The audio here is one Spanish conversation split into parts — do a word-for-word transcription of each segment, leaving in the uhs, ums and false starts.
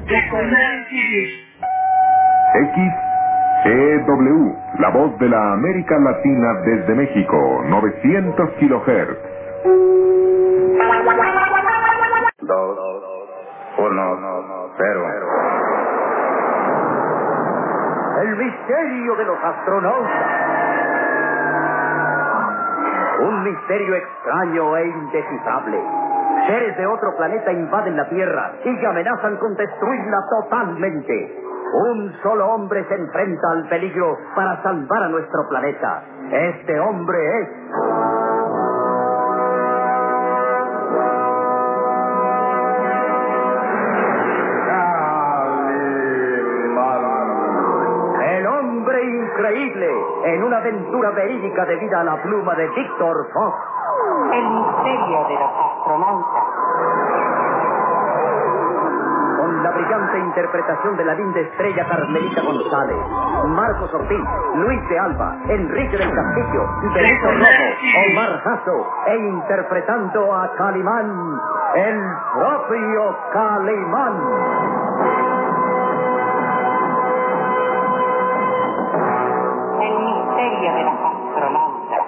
X E W, la voz de la América Latina desde México, novecientos kilohertz. Dos, uno, cero. El misterio de los astronautas. Un misterio extraño e indescifrable. Seres de otro planeta invaden la Tierra y amenazan con destruirla totalmente. Un solo hombre se enfrenta al peligro para salvar a nuestro planeta. Este hombre es... el hombre increíble, en una aventura verídica debida a la pluma de Víctor Fox. El misterio de los astronautas. Con la brillante interpretación de la linda estrella Carmelita González, Marcos Ortiz, Luis de Alba, Enrique del Castillo, Benito Rojo, Omar Jasso, e interpretando a Calimán, el propio Calimán. El misterio de los astronautas.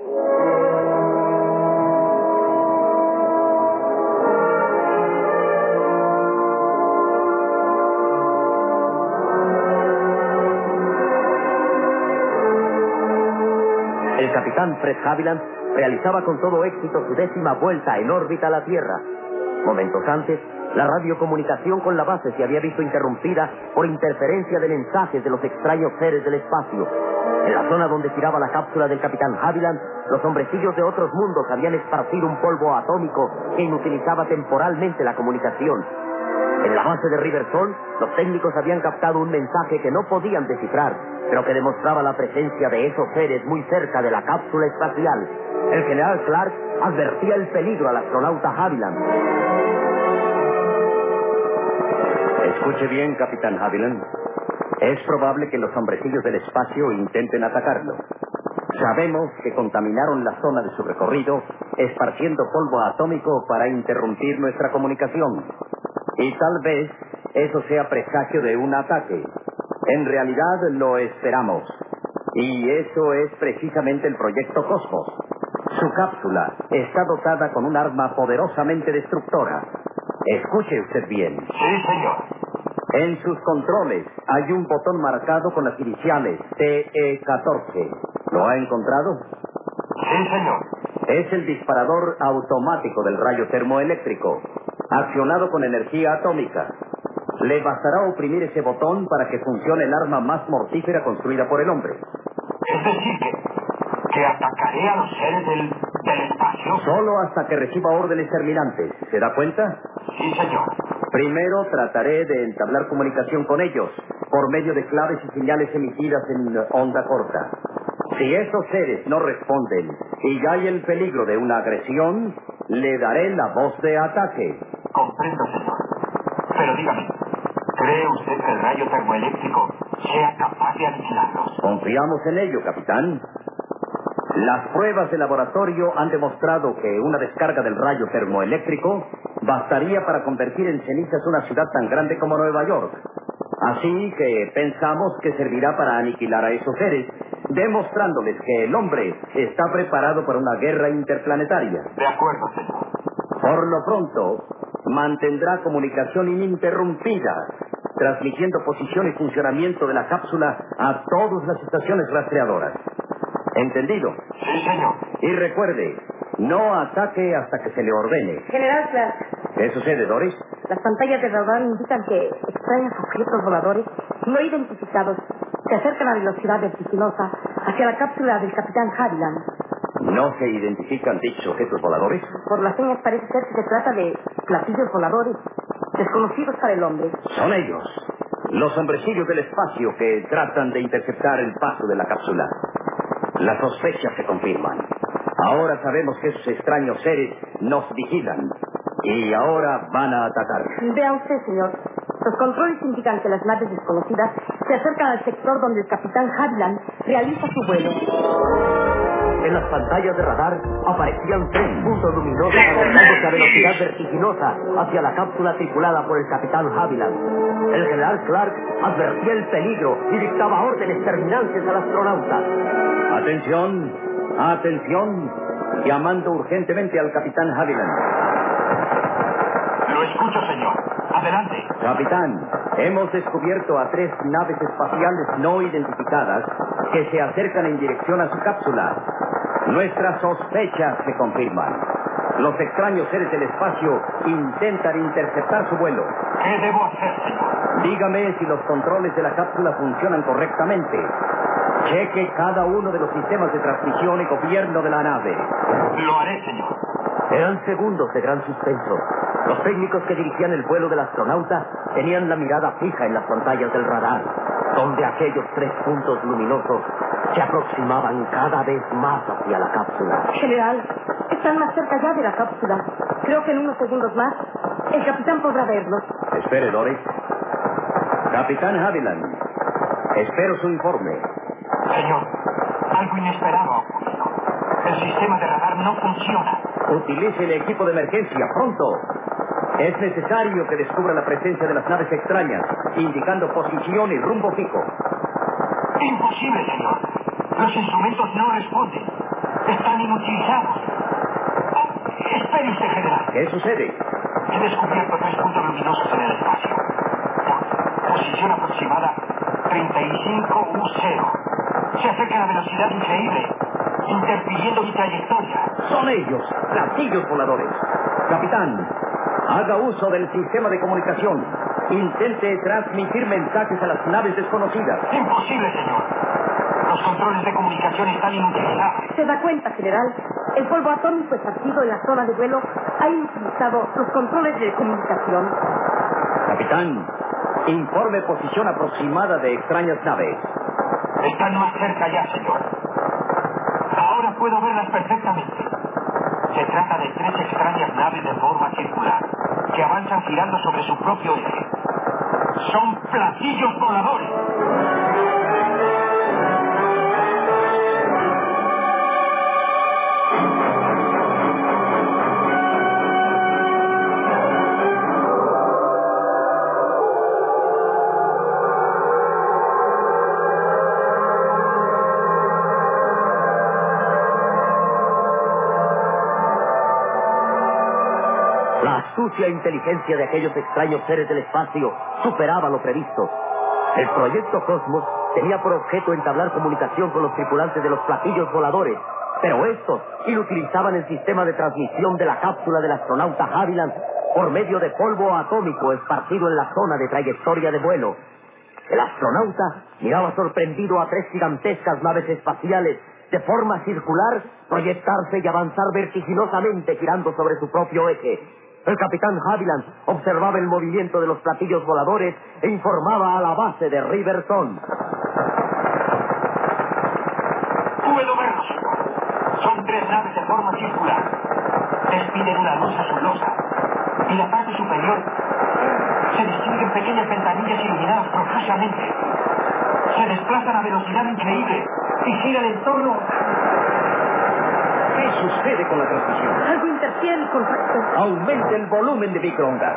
El capitán Fred Haviland realizaba con todo éxito su décima vuelta en órbita a la Tierra. Momentos antes, la radiocomunicación con la base se había visto interrumpida por interferencia de mensajes de los extraños seres del espacio. En la zona donde giraba la cápsula del capitán Haviland, los hombrecillos de otros mundos habían esparcido un polvo atómico que inutilizaba temporalmente la comunicación. En la base de Riversol, los técnicos habían captado un mensaje que no podían descifrar, pero que demostraba la presencia de esos seres muy cerca de la cápsula espacial. El general Clark advertía el peligro al astronauta Haviland. Escuche bien, capitán Haviland. Es probable que los hombrecillos del espacio intenten atacarlo. Sabemos que contaminaron la zona de su recorrido, esparciendo polvo atómico para interrumpir nuestra comunicación. Y tal vez eso sea presagio de un ataque. En realidad lo esperamos. Y eso es precisamente el Proyecto Cosmos. Su cápsula está dotada con un arma poderosamente destructora. Escuche usted bien. Sí, señor. En sus controles hay un botón marcado con las iniciales T E catorce. ¿Lo ha encontrado? Sí, señor. Es el disparador automático del rayo termoeléctrico, accionado con energía atómica. Le bastará oprimir ese botón para que funcione el arma más mortífera construida por el hombre. Es decir, que, que atacaré a los seres del, del espacio. Solo hasta que reciba órdenes terminantes. ¿Se da cuenta? Sí, señor. Primero trataré de entablar comunicación con ellos por medio de claves y señales emitidas en onda corta. Si esos seres no responden y ya hay el peligro de una agresión, le daré la voz de ataque. Comprendo, señor. Pero dígame, ¿cree usted que el rayo termoeléctrico sea capaz de aniquilarlos? Confiamos en ello, capitán. Las pruebas de laboratorio han demostrado que una descarga del rayo termoeléctrico bastaría para convertir en cenizas una ciudad tan grande como Nueva York. Así que pensamos que servirá para aniquilar a esos seres, demostrándoles que el hombre está preparado para una guerra interplanetaria. De acuerdo, señor. Por lo pronto, mantendrá comunicación ininterrumpida, transmitiendo posición y funcionamiento de la cápsula a todas las estaciones rastreadoras. ¿Entendido? Sí, señor. Y recuerde, no ataque hasta que se le ordene. General Clark. ¿Qué sucede, Doris? Las pantallas de radar indican que extraños objetos voladores no identificados se acercan a velocidad vertiginosa hacia la cápsula del capitán Haviland. ¿No se identifican dichos objetos voladores? Por las señas parece ser que se trata de platillos voladores desconocidos para el hombre. Son ellos, los hombrecillos del espacio que tratan de interceptar el paso de la cápsula. Las sospechas se confirman. Ahora sabemos que esos extraños seres nos vigilan. Y ahora van a atacar. Vea usted, señor. Los controles indican que las naves desconocidas se acercan al sector donde el capitán Haviland realiza su vuelo. En las pantallas de radar aparecían tres puntos luminosos acercándose a velocidad vertiginosa hacia la cápsula tripulada por el capitán Haviland. El general Clark advertía el peligro y dictaba órdenes terminantes al astronauta. Atención, atención, llamando urgentemente al capitán Haviland. Lo escucho, señor. Adelante. Capitán, hemos descubierto a tres naves espaciales no identificadas que se acercan en dirección a su cápsula. Nuestras sospechas se confirman. Los extraños seres del espacio intentan interceptar su vuelo. ¿Qué debo hacer, señor? Dígame si los controles de la cápsula funcionan correctamente. Cheque cada uno de los sistemas de transmisión y gobierno de la nave. Lo haré, señor. Eran segundos de gran suspenso. Los técnicos que dirigían el vuelo del astronauta tenían la mirada fija en las pantallas del radar, donde aquellos tres puntos luminosos se aproximaban cada vez más hacia la cápsula. General, están más cerca ya de la cápsula. Creo que en unos segundos más el capitán podrá verlos. Espere, Doris. Capitán Haviland, espero su informe. Señor, algo inesperado ha ocurrido. El sistema de radar no funciona. Utilice el equipo de emergencia, pronto. Es necesario que descubra la presencia de las naves extrañas, indicando posición y rumbo fijo. Imposible, señor. Los instrumentos no responden. Están inutilizados. Oh, espere usted, general. ¿Qué sucede? He descubierto tres puntos luminosos en el espacio. Posición aproximada treinta y cinco U cero. Se acercan a velocidad increíble, interfiriendo mi trayectoria. Son ellos, platillos voladores. Capitán, haga uso del sistema de comunicación. Intente transmitir mensajes a las naves desconocidas. Imposible, señor. Los controles de comunicación están inutilizados. ¿Se da cuenta, general? El polvo atómico esparcido en la zona de vuelo ha inutilizado los controles de comunicación. Capitán, informe posición aproximada de extrañas naves. Están más cerca ya, señor. Ahora puedo verlas perfectamente. Se trata de tres extrañas naves de forma circular que avanzan girando sobre su propio eje. Son platillos voladores. La astucia e inteligencia de aquellos extraños seres del espacio superaba lo previsto. El proyecto Cosmos tenía por objeto entablar comunicación con los tripulantes de los platillos voladores, pero estos inutilizaban el sistema de transmisión de la cápsula del astronauta Haviland por medio de polvo atómico esparcido en la zona de trayectoria de vuelo. El astronauta miraba sorprendido a tres gigantescas naves espaciales de forma circular proyectarse y avanzar vertiginosamente girando sobre su propio eje. El capitán Haviland observaba el movimiento de los platillos voladores e informaba a la base de Riverton. Puedo verlos, señor. Son tres naves de forma circular. Despiden una luz azulosa. En la parte superior se distinguen pequeñas ventanillas iluminadas profusamente. Se desplazan a velocidad increíble y giran en torno. ¿Qué sucede con la transmisión? Algo interfiere el contacto. Aumente el volumen de microondas.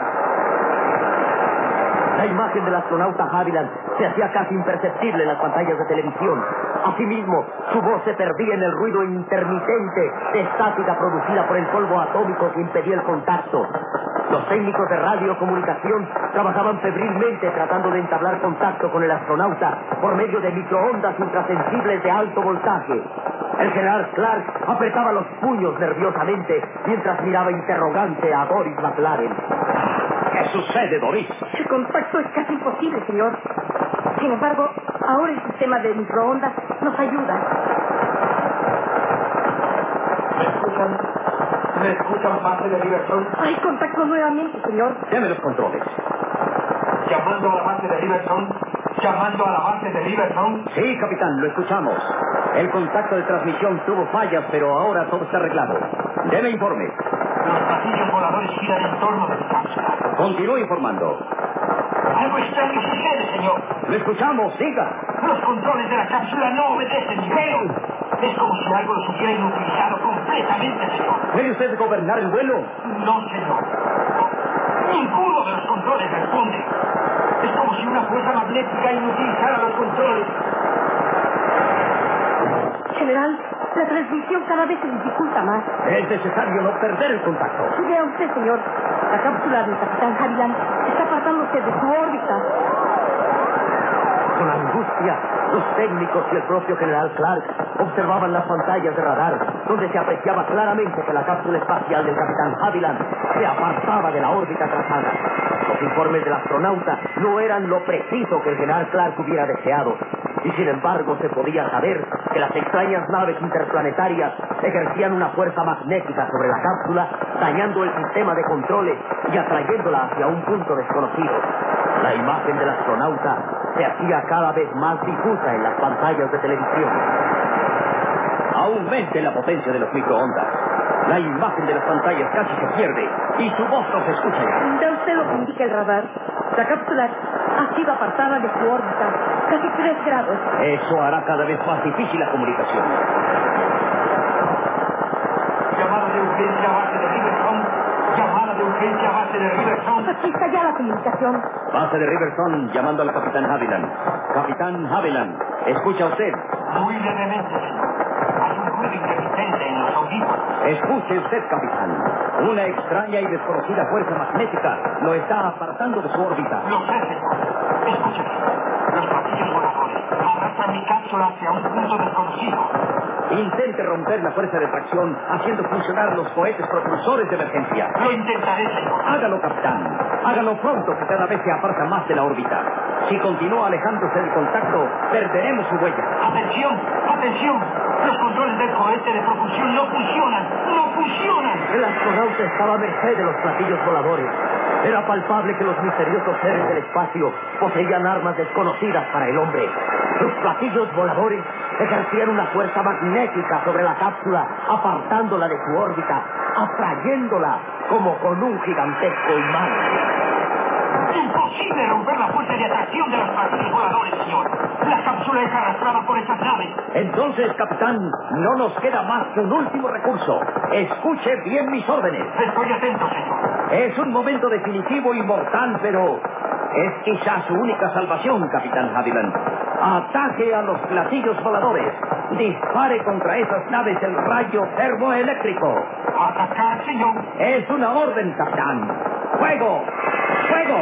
La imagen del astronauta Haviland se hacía casi imperceptible en las pantallas de televisión. Asimismo, su voz se perdía en el ruido intermitente de estática producida por el polvo atómico que impedía el contacto. Los técnicos de radiocomunicación trabajaban febrilmente tratando de entablar contacto con el astronauta por medio de microondas ultrasensibles de alto voltaje. El general Clark apretaba los puños nerviosamente mientras miraba interrogante a Doris McLaren. ¿Qué sucede, Doris? El contacto es casi imposible, señor. Sin embargo, ahora el sistema de microondas nos ayuda. ¿Me escuchan? ¿Me escuchan, base de Riverton? Hay contacto nuevamente, señor. Deme los controles. Llamando a la base de Riverton. Llamando a la base de Riverton. Sí, capitán, lo escuchamos. El contacto de transmisión tuvo fallas, pero ahora todo está arreglado. Deme informe. Los platillos voladores giran en torno de mi cápsula. Continúe informando. Algo extraño sucede, señor. Lo escuchamos, siga. Los controles de la cápsula no obedecen, mi señor. Es como si algo los hubiera inutilizado completamente, señor. ¿Puede usted gobernar el vuelo? No, señor. Ninguno de los controles responde. Es como si una fuerza magnética inutilizara los controles. General, la transmisión cada vez se dificulta más. Es necesario no perder el contacto. Vea usted, señor. La cápsula del capitán Haviland está apartándose de su órbita. Con angustia, los técnicos y el propio general Clark observaban las pantallas de radar, donde se apreciaba claramente que la cápsula espacial del capitán Haviland se apartaba de la órbita trazada. Los informes del astronauta no eran lo preciso que el general Clark hubiera deseado, y sin embargo se podía saber que las extrañas naves interplanetarias ejercían una fuerza magnética sobre la cápsula, dañando el sistema de controles y atrayéndola hacia un punto desconocido. La imagen del astronauta se hacía cada vez más difusa en las pantallas de televisión. Aumente la potencia de los microondas. La imagen de las pantallas casi se pierde y su voz no se escucha ya. ¿Da usted lo que indica el radar? La cápsula ha sido apartada de su órbita casi tres grados. Eso hará cada vez más difícil la comunicación. Llamada de urgencia a base de Riverson. Llamada de urgencia a base de Riverson. Aquí está ya la comunicación. Base de Riverson llamando al capitán Haviland. Capitán Haviland, ¿escucha usted? Muy levemente, señor. Hay un ruido intermitente en los audífonos. Escuche usted, capitán. Una extraña y desconocida fuerza magnética lo está apartando de su órbita. Lo sé, señor. Escúcheme. Los platillos voladores arrastran mi cápsula hacia un punto desconocido. Intente romper la fuerza de tracción haciendo funcionar los cohetes propulsores de emergencia. Lo intentaré, señor. Hágalo, capitán. Hágalo pronto, que cada vez se aparta más de la órbita. Si continúa alejándose del contacto, perderemos su huella. ¡Atención! ¡Atención! Los controles del cohete de propulsión no funcionan. ¡No funcionan! El astronauta estaba a merced de los platillos voladores. Era palpable que los misteriosos seres del espacio poseían armas desconocidas para el hombre. Los platillos voladores ejercían una fuerza magnética sobre la cápsula, apartándola de su órbita, atrayéndola como con un gigantesco imán. ¡Imposible romper la fuerza de atracción de los platillos voladores, señor! La cápsula es arrastrada por esas naves. Entonces, capitán, no nos queda más que un último recurso. Escuche bien mis órdenes. Estoy atento, señor. Es un momento definitivo y mortal, pero es quizás su única salvación, capitán Haviland. Ataque a los platillos voladores. Dispare contra esas naves el rayo termoeléctrico. ¿Atacar, señor? Es una orden, capitán. ¡Fuego! ¡Fuego!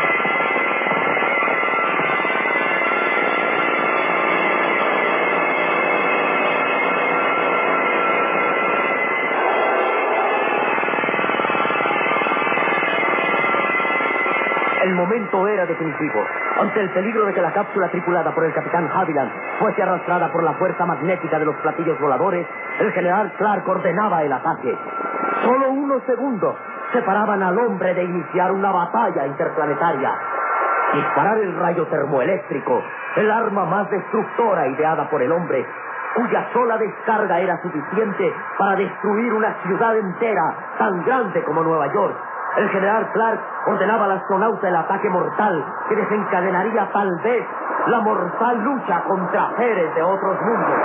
El momento era definitivo. Ante el peligro de que la cápsula tripulada por el capitán Haviland fuese arrastrada por la fuerza magnética de los platillos voladores, el general Clark ordenaba el ataque. Solo unos segundos separaban al hombre de iniciar una batalla interplanetaria. Disparar el rayo termoeléctrico, el arma más destructora ideada por el hombre, cuya sola descarga era suficiente para destruir una ciudad entera tan grande como Nueva York. El general Clark ordenaba al astronauta el ataque mortal que desencadenaría tal vez la mortal lucha contra seres de otros mundos.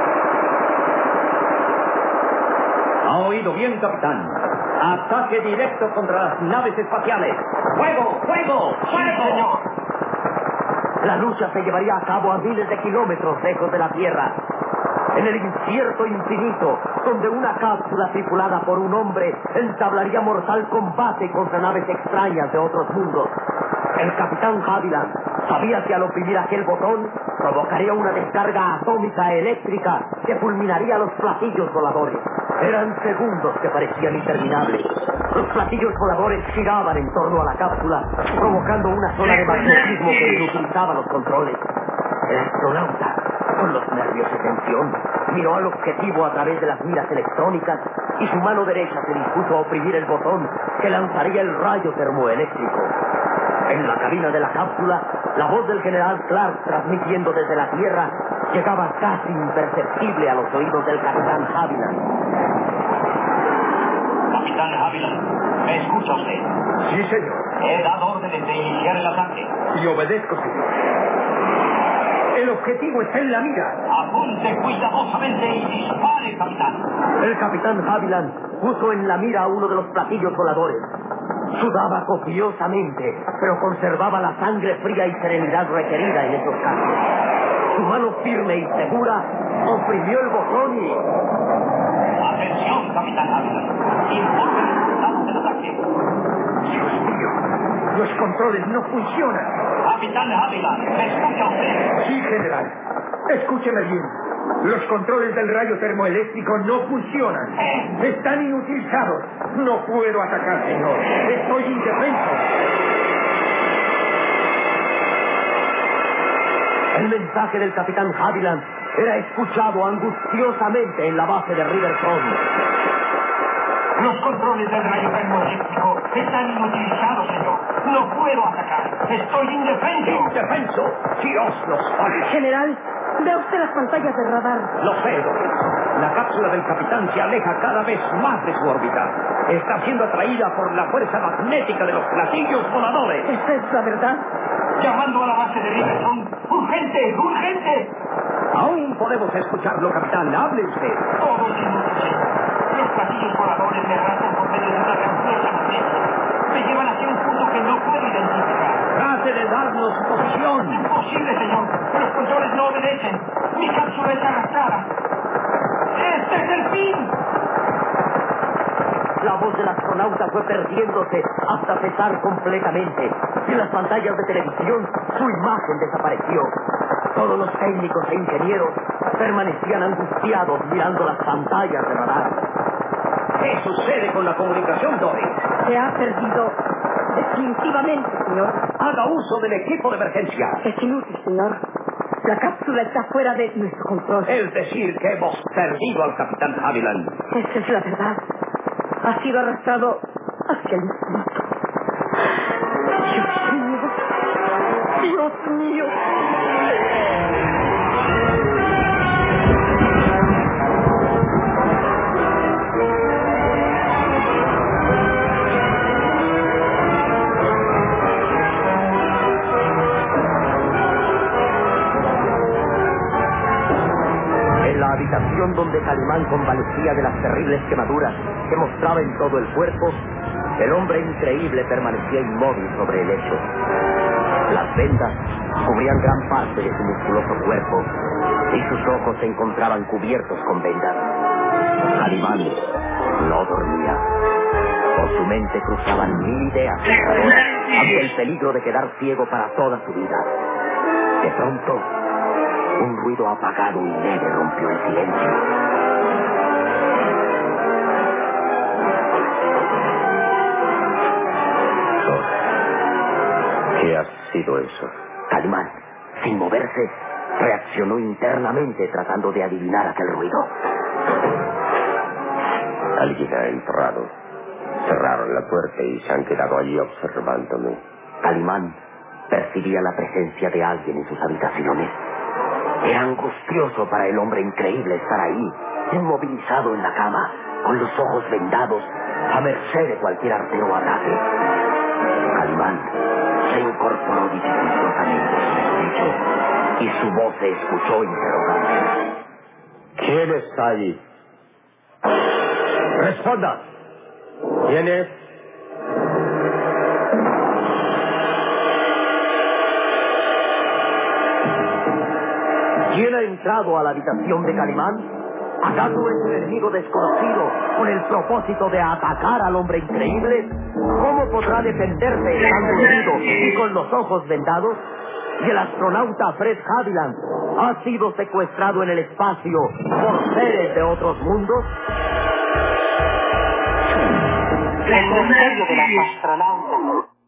¿Ha oído bien, capitán? Ataque directo contra las naves espaciales. ¡Fuego! ¡Fuego! Sí, ¡Fuego! señor. La lucha se llevaría a cabo a miles de kilómetros lejos de la Tierra. En el incierto infinito, donde una cápsula tripulada por un hombre entablaría mortal combate contra naves extrañas de otros mundos. El capitán Haviland sabía que al oprimir aquel botón provocaría una descarga atómica eléctrica que fulminaría los platillos voladores. Eran segundos que parecían interminables. Los platillos voladores giraban en torno a la cápsula, provocando una zona de magnetismo que inutilizaba los controles. El astronauta, con los nervios en tensión, miró al objetivo a través de las miras electrónicas y su mano derecha se dispuso a oprimir el botón que lanzaría el rayo termoeléctrico. En la cabina de la cápsula, la voz del general Clark, transmitiendo desde la Tierra, llegaba casi imperceptible a los oídos del capitán Haviland. Capitán Haviland, ¿me escucha usted? Sí, señor. He dado órdenes de iniciar el ataque. Y obedezco, señor. El objetivo está en la mira. Apunte cuidadosamente y dispare, capitán. El capitán Haviland puso en la mira a uno de los platillos voladores. Sudaba copiosamente, pero conservaba la sangre fría y serenidad requerida en esos casos. Su mano firme y segura oprimió el botón y... Atención, capitán Haviland. Informe el resultado del ataque. Dios mío, los controles no funcionan. Capitán Haviland, ¿me escucha usted? Sí, general. Escúcheme bien. Los controles del rayo termoeléctrico no funcionan. Están inutilizados. No puedo atacar, señor. Estoy indefenso. El mensaje del capitán Haviland era escuchado angustiosamente en la base de Riverfront. Los controles del rayo termoeléctrico están inutilizados, señor. No puedo atacar. Estoy indefenso. ¡Indefenso! ¡Dios los salve! General, vea usted las pantallas de radar. Lo sé, Doris. La cápsula del capitán se aleja cada vez más de su órbita. Está siendo atraída por la fuerza magnética de los platillos voladores. ¿Esa es la verdad? Llamando a la base de Riverfront. ¡Urgente! ¡Urgente! Aún podemos escucharlo, capitán. Hable usted. Todo es inútil, señor. Los platillos voladores me arrastran por medio de una gran fuerza magnética. Me llevan hacia un punto que no puedo identificar. Trate de darnos su posición. Imposible, señor. Los controles no obedecen. Mi cápsula es arrastrada. ¡Este es el fin! La voz del astronauta fue perdiéndose hasta cesar completamente. En las pantallas de televisión, su imagen desapareció. Todos los técnicos e ingenieros permanecían angustiados mirando las pantallas de radar. ¿Qué sucede con la comunicación, Doris? Se ha perdido definitivamente, señor. Haga uso del equipo de emergencia. Es inútil, señor. La cápsula está fuera de nuestro control. Es decir, que hemos perdido al capitán Haviland. Esa es la verdad. Ha sido arrastrado hacia el infinito. Dios mío. Dios mío. En la habitación donde Calimán convalecía de las terribles quemaduras que mostraba en todo el cuerpo, el hombre increíble permanecía inmóvil sobre el lecho. Las vendas cubrían gran parte de su musculoso cuerpo y sus ojos se encontraban cubiertos con vendas. Calimán no dormía. Por su mente cruzaban mil ideas tentadoras ante el peligro de quedar ciego para toda su vida. De pronto, un ruido apagado y leve rompió el silencio. ¿Qué ha sido eso? Calimán, sin moverse, reaccionó internamente tratando de adivinar aquel ruido. Alguien ha entrado. Cerraron la puerta y se han quedado allí observándome. Calimán percibía la presencia de alguien en sus habitaciones. Era angustioso para el hombre increíble estar ahí, inmovilizado en la cama, con los ojos vendados, a merced de cualquier artero o ataque. Calimán se incorporó dificultosamente a su lecho y su voz se escuchó interrogante. ¿Quién está allí? Responda. ¿Quién es? ¿Quién ha entrado a la habitación de Calimán? ¿Acaso es un enemigo desconocido con el propósito de atacar al hombre increíble? ¿Cómo podrá defenderse estando herido y con los ojos vendados? ¿Y el astronauta Fred Haviland ha sido secuestrado en el espacio por seres de otros mundos? El misterio de las astronautas.